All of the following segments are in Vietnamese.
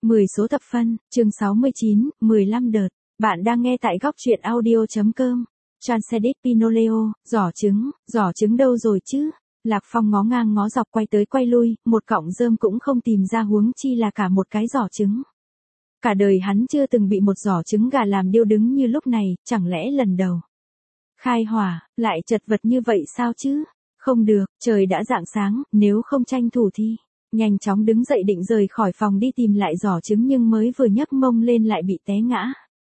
10 số thập phân, chương 69, 15 đợt. Bạn đang nghe tại góc truyện audio.com. Transedit Pinoleo, giỏ trứng đâu rồi chứ? Lạc Phong ngó ngang ngó dọc quay tới quay lui, một cọng rơm cũng không tìm ra, huống chi là cả một cái giỏ trứng. Cả đời hắn chưa từng bị một giỏ trứng gà làm điêu đứng như lúc này, chẳng lẽ lần đầu khai hỏa, lại chật vật như vậy sao chứ? Không được, trời đã rạng sáng, nếu không tranh thủ thì nhanh chóng đứng dậy định rời khỏi phòng đi tìm lại giỏ trứng, nhưng mới vừa nhấc mông lên lại bị té ngã.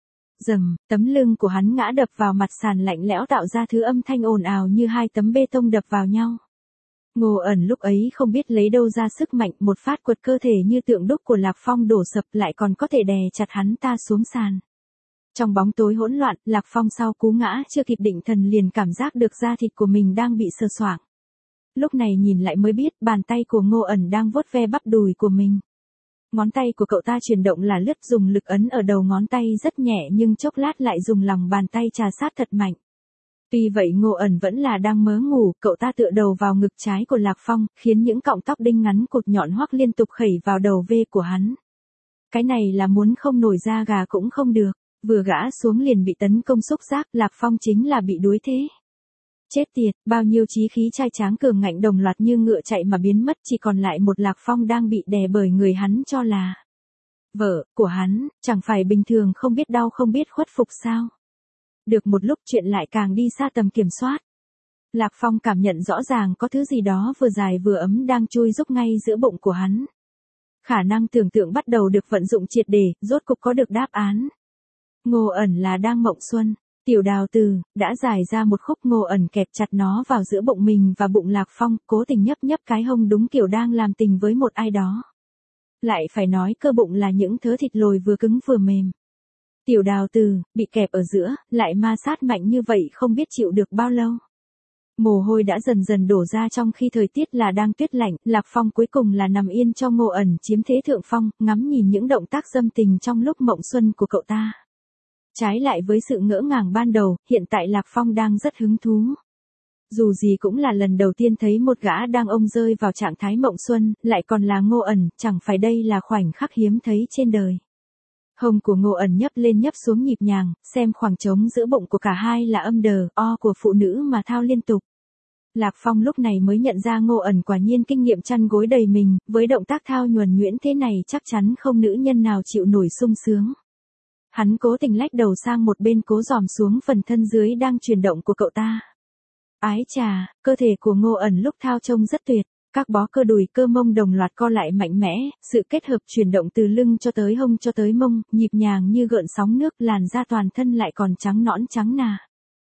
Dầm, tấm lưng của hắn ngã đập vào mặt sàn lạnh lẽo tạo ra thứ âm thanh ồn ào như hai tấm bê tông đập vào nhau. Ngô Ẩn lúc ấy không biết lấy đâu ra sức mạnh, một phát quật cơ thể như tượng đúc của Lạc Phong đổ sập, lại còn có thể đè chặt hắn ta xuống sàn. Trong bóng tối hỗn loạn, Lạc Phong sau cú ngã chưa kịp định thần liền cảm giác được da thịt của mình đang bị sờ soạng. Lúc này nhìn lại mới biết bàn tay của Ngô Ẩn đang vuốt ve bắp đùi của mình. Ngón tay của cậu ta chuyển động là lướt, dùng lực ấn ở đầu ngón tay rất nhẹ, nhưng chốc lát lại dùng lòng bàn tay trà sát thật mạnh. Tuy vậy Ngô Ẩn vẫn là đang mớ ngủ, cậu ta tựa đầu vào ngực trái của Lạc Phong, khiến những cọng tóc đinh ngắn cột nhọn hoắc liên tục khẩy vào đầu V của hắn. Cái này là muốn không nổi da gà cũng không được, vừa gã xuống liền bị tấn công xúc giác, Lạc Phong chính là bị đuối thế. Chết tiệt, bao nhiêu chí khí trai tráng cường ngạnh đồng loạt như ngựa chạy mà biến mất, chỉ còn lại một Lạc Phong đang bị đè bởi người hắn cho là vợ của hắn, chẳng phải bình thường không biết đau không biết khuất phục sao? Được một lúc chuyện lại càng đi xa tầm kiểm soát. Lạc Phong cảm nhận rõ ràng có thứ gì đó vừa dài vừa ấm đang chui rúc ngay giữa bụng của hắn. Khả năng tưởng tượng bắt đầu được vận dụng triệt để, rốt cục có được đáp án. Ngô Ẩn là đang mộng xuân. Tiểu Đào Từ đã giải ra một khúc, Ngô Ẩn kẹp chặt nó vào giữa bụng mình và bụng Lạc Phong, cố tình nhấp nhấp cái hông đúng kiểu đang làm tình với một ai đó. Lại phải nói cơ bụng là những thớ thịt lồi vừa cứng vừa mềm. Tiểu Đào Từ bị kẹp ở giữa, lại ma sát mạnh như vậy không biết chịu được bao lâu. Mồ hôi đã dần dần đổ ra trong khi thời tiết là đang tuyết lạnh, Lạc Phong cuối cùng là nằm yên cho Ngô Ẩn chiếm thế thượng phong, ngắm nhìn những động tác dâm tình trong lúc mộng xuân của cậu ta. Trái lại với sự ngỡ ngàng ban đầu, hiện tại Lạc Phong đang rất hứng thú. Dù gì cũng là lần đầu tiên thấy một gã đàn ông rơi vào trạng thái mộng xuân, lại còn là Ngô Ẩn, chẳng phải đây là khoảnh khắc hiếm thấy trên đời. Hông của Ngô Ẩn nhấp lên nhấp xuống nhịp nhàng, xem khoảng trống giữa bụng của cả hai là âm đờ, o của phụ nữ mà thao liên tục. Lạc Phong lúc này mới nhận ra Ngô Ẩn quả nhiên kinh nghiệm chăn gối đầy mình, với động tác thao nhuần nhuyễn thế này chắc chắn không nữ nhân nào chịu nổi sung sướng. Hắn cố tình lách đầu sang một bên, cố dòm xuống phần thân dưới đang chuyển động của cậu ta. Ái chà, cơ thể của Ngô Ẩn lúc thao trông rất tuyệt, các bó cơ đùi cơ mông đồng loạt co lại mạnh mẽ, sự kết hợp chuyển động từ lưng cho tới hông cho tới mông, nhịp nhàng như gợn sóng nước, làn da toàn thân lại còn trắng nõn trắng nà.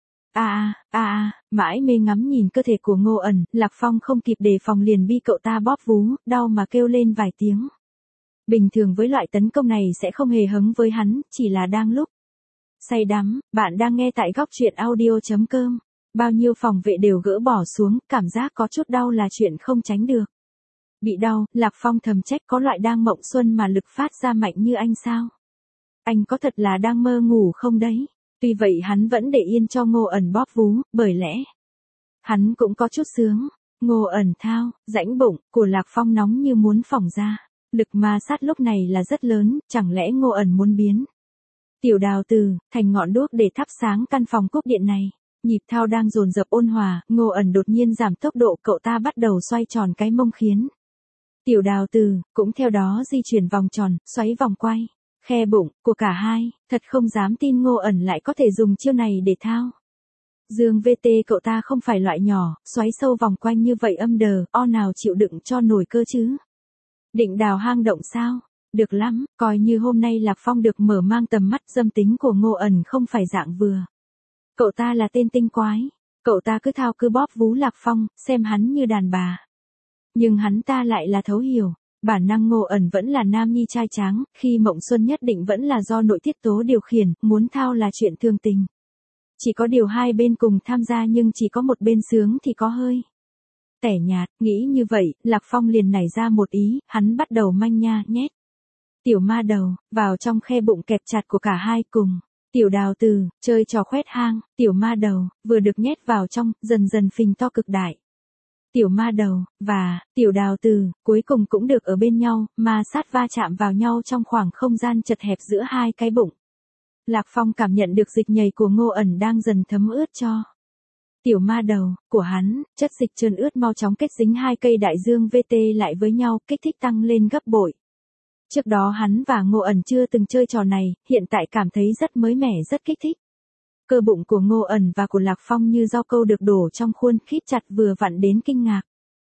Mãi mê ngắm nhìn cơ thể của Ngô Ẩn, Lạc Phong không kịp đề phòng liền bị cậu ta bóp vú, đau mà kêu lên vài tiếng. Bình thường với loại tấn công này sẽ không hề hứng với hắn, chỉ là đang lúc say đắm. Bạn đang nghe tại góc truyện audio.com. Bao nhiêu phòng vệ đều gỡ bỏ xuống, cảm giác có chút đau là chuyện không tránh được. Bị đau, Lạc Phong thầm trách, có loại đang mộng xuân mà lực phát ra mạnh như anh sao? Anh có thật là đang mơ ngủ không đấy? Tuy vậy hắn vẫn để yên cho Ngô Ẩn bóp vú, bởi lẽ hắn cũng có chút sướng. Ngô Ẩn thao, rãnh bụng của Lạc Phong nóng như muốn phỏng ra. Lực ma sát lúc này là rất lớn, chẳng lẽ Ngô Ẩn muốn biến Tiểu Đào Từ thành ngọn đuốc để thắp sáng căn phòng cúp điện này? Nhịp thao đang dồn dập ôn hòa, Ngô Ẩn đột nhiên giảm tốc độ, cậu ta bắt đầu xoay tròn cái mông khiến Tiểu Đào Từ cũng theo đó di chuyển vòng tròn, xoáy vòng quay khe bụng của cả hai, thật không dám tin Ngô Ẩn lại có thể dùng chiêu này để thao. Dương VT cậu ta không phải loại nhỏ, xoáy sâu vòng quanh như vậy âm đờ, o nào chịu đựng cho nổi cơ chứ? Định đào hang động sao? Được lắm, coi như hôm nay Lạc Phong được mở mang tầm mắt, dâm tính của Ngô Ẩn không phải dạng vừa. Cậu ta là tên tinh quái, cậu ta cứ thao cứ bóp vú Lạc Phong, xem hắn như đàn bà. Nhưng hắn ta lại là thấu hiểu, bản năng Ngô Ẩn vẫn là nam nhi trai tráng, khi mộng xuân nhất định vẫn là do nội tiết tố điều khiển, muốn thao là chuyện thường tình. Chỉ có điều hai bên cùng tham gia nhưng chỉ có một bên sướng thì có hơi tẻ nhạt, nghĩ như vậy, Lạc Phong liền nảy ra một ý, hắn bắt đầu manh nha nhét tiểu ma đầu vào trong khe bụng kẹp chặt của cả hai cùng. Tiểu Đào Từ chơi trò khoét hang, tiểu ma đầu vừa được nhét vào trong, dần dần phình to cực đại. tiểu ma đầu, và tiểu đào từ, cuối cùng cũng được ở bên nhau, ma sát va chạm vào nhau trong khoảng không gian chật hẹp giữa hai cái bụng. Lạc Phong cảm nhận được dịch nhầy của Ngô ẩn đang dần thấm ướt cho tiểu ma đầu của hắn, chất dịch trơn ướt mau chóng kết dính hai cây đại dương VT lại với nhau, kích thích tăng lên gấp bội. Trước đó hắn và Ngô ẩn chưa từng chơi trò này, hiện tại cảm thấy rất mới mẻ, rất kích thích. Cơ bụng của Ngô ẩn và của Lạc Phong như rau câu được đổ trong khuôn, khít chặt vừa vặn đến kinh ngạc.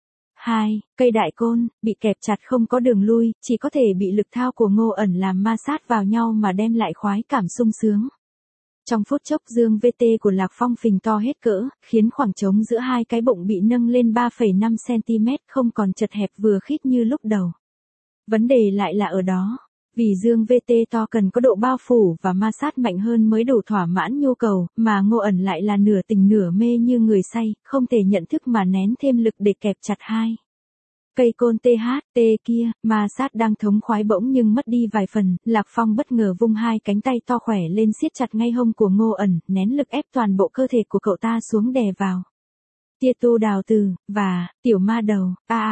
2. Cây đại côn, bị kẹp chặt không có đường lui, chỉ có thể bị lực thao của Ngô ẩn làm ma sát vào nhau mà đem lại khoái cảm sung sướng. Trong phút chốc dương VT của Lạc Phong phình to hết cỡ, khiến khoảng trống giữa hai cái bụng bị nâng lên 3,5 cm, không còn chật hẹp vừa khít như lúc đầu. Vấn đề lại là ở đó. Vì dương VT to cần có độ bao phủ và ma sát mạnh hơn mới đủ thỏa mãn nhu cầu, mà Ngô ẩn lại là nửa tỉnh nửa mê như người say, không thể nhận thức mà nén thêm lực để kẹp chặt hai cây côn THT kia, ma sát đang thống khoái bỗng nhưng mất đi vài phần, Lạc Phong bất ngờ vung hai cánh tay to khỏe lên siết chặt ngay hông của Ngô ẩn, nén lực ép toàn bộ cơ thể của cậu ta xuống đè vào. Tia tu đào từ, và tiểu ma đầu,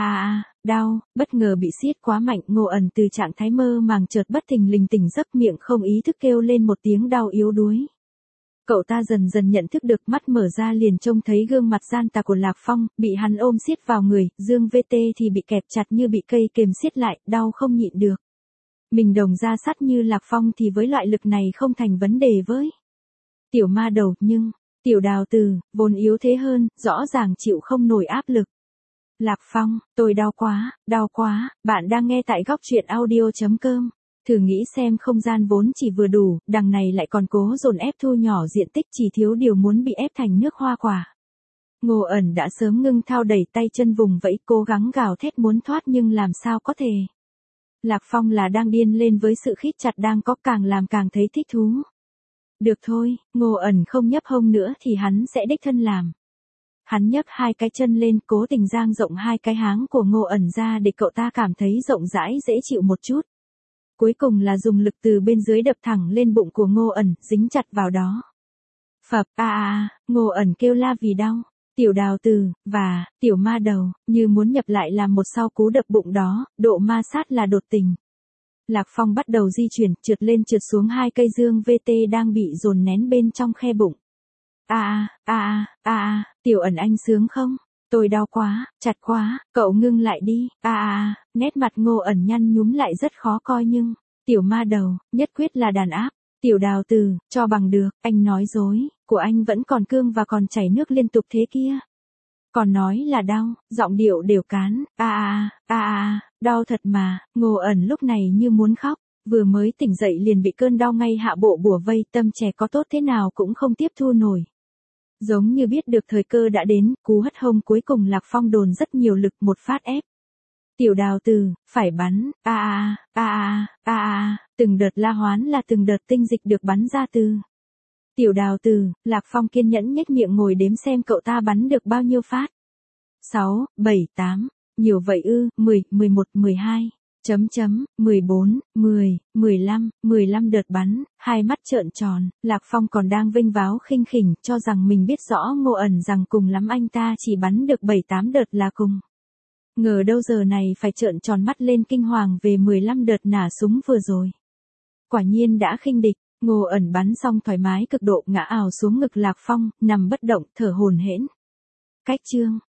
đau, bất ngờ bị siết quá mạnh, Ngô ẩn từ trạng thái mơ màng chợt bất thình lình tỉnh giấc, miệng không ý thức kêu lên một tiếng đau yếu đuối. Cậu ta dần dần nhận thức được, mắt mở ra liền trông thấy gương mặt gian tà của Lạc Phong, bị hắn ôm siết vào người, dương VT thì bị kẹp chặt như bị cây kềm siết lại, đau không nhịn được. Mình đồng ra sắt như Lạc Phong thì với loại lực này không thành vấn đề với tiểu ma đầu, nhưng tiểu đào từ, vốn yếu thế hơn, rõ ràng chịu không nổi áp lực. Lạc Phong, tôi đau quá, bạn đang nghe tại góc truyện audio.com. Thử nghĩ xem, không gian vốn chỉ vừa đủ, đằng này lại còn cố dồn ép thu nhỏ diện tích, chỉ thiếu điều muốn bị ép thành nước hoa quả. Ngô ẩn đã sớm ngưng thao, đẩy tay chân vùng vẫy, cố gắng gào thét muốn thoát nhưng làm sao có thể. Lạc Phong là đang điên lên với sự khít chặt đang có, càng làm càng thấy thích thú. Được thôi, Ngô ẩn không nhấp hông nữa thì hắn sẽ đích thân làm. Hắn nhấc hai cái chân lên, cố tình dang rộng hai cái háng của Ngô ẩn ra để cậu ta cảm thấy rộng rãi dễ chịu một chút. Cuối cùng là dùng lực từ bên dưới đập thẳng lên bụng của Ngô ẩn, dính chặt vào đó. Phập, Ngô ẩn kêu la vì đau. Tiểu đào từ, và tiểu ma đầu, như muốn nhập lại làm một sau cú đập bụng đó, độ ma sát là đột tình. Lạc Phong bắt đầu di chuyển, trượt lên trượt xuống hai cây dương VT đang bị dồn nén bên trong khe bụng. Tiểu ẩn anh sướng không? Tôi đau quá, chặt quá, cậu ngưng lại đi. Nét mặt Ngô ẩn nhăn nhúm lại rất khó coi nhưng, tiểu ma đầu, nhất quyết là đàn áp. Tiểu đào từ, cho bằng được, anh nói dối, của anh vẫn còn cương và còn chảy nước liên tục thế kia. Còn nói là đau, giọng điệu đều cán. Đau thật mà, Ngô ẩn lúc này như muốn khóc, vừa mới tỉnh dậy liền bị cơn đau ngay hạ bộ bủa vây, tâm trẻ có tốt thế nào cũng không tiếp thu nổi. Giống như biết được thời cơ đã đến, cú hất hông cuối cùng Lạc Phong đồn rất nhiều lực, một phát ép. Tiểu đào từ, phải bắn, từng đợt la hoán là từng đợt tinh dịch được bắn ra từ tiểu đào từ, Lạc Phong kiên nhẫn nhếch miệng ngồi đếm xem cậu ta bắn được bao nhiêu phát. 6, 7, 8, nhiều vậy ư, 10, 11, 12. 14, 10, 15 đợt bắn, hai mắt trợn tròn, Lạc Phong còn đang vênh váo khinh khỉnh, cho rằng mình biết rõ Ngô ẩn rằng cùng lắm anh ta chỉ bắn được 7-8 đợt là cùng. Ngờ đâu giờ này phải trợn tròn mắt lên kinh hoàng về 15 đợt nả súng vừa rồi. Quả nhiên đã khinh địch, Ngô ẩn bắn xong thoải mái cực độ, ngã ào xuống ngực Lạc Phong, nằm bất động, thở hổn hển. Cách chương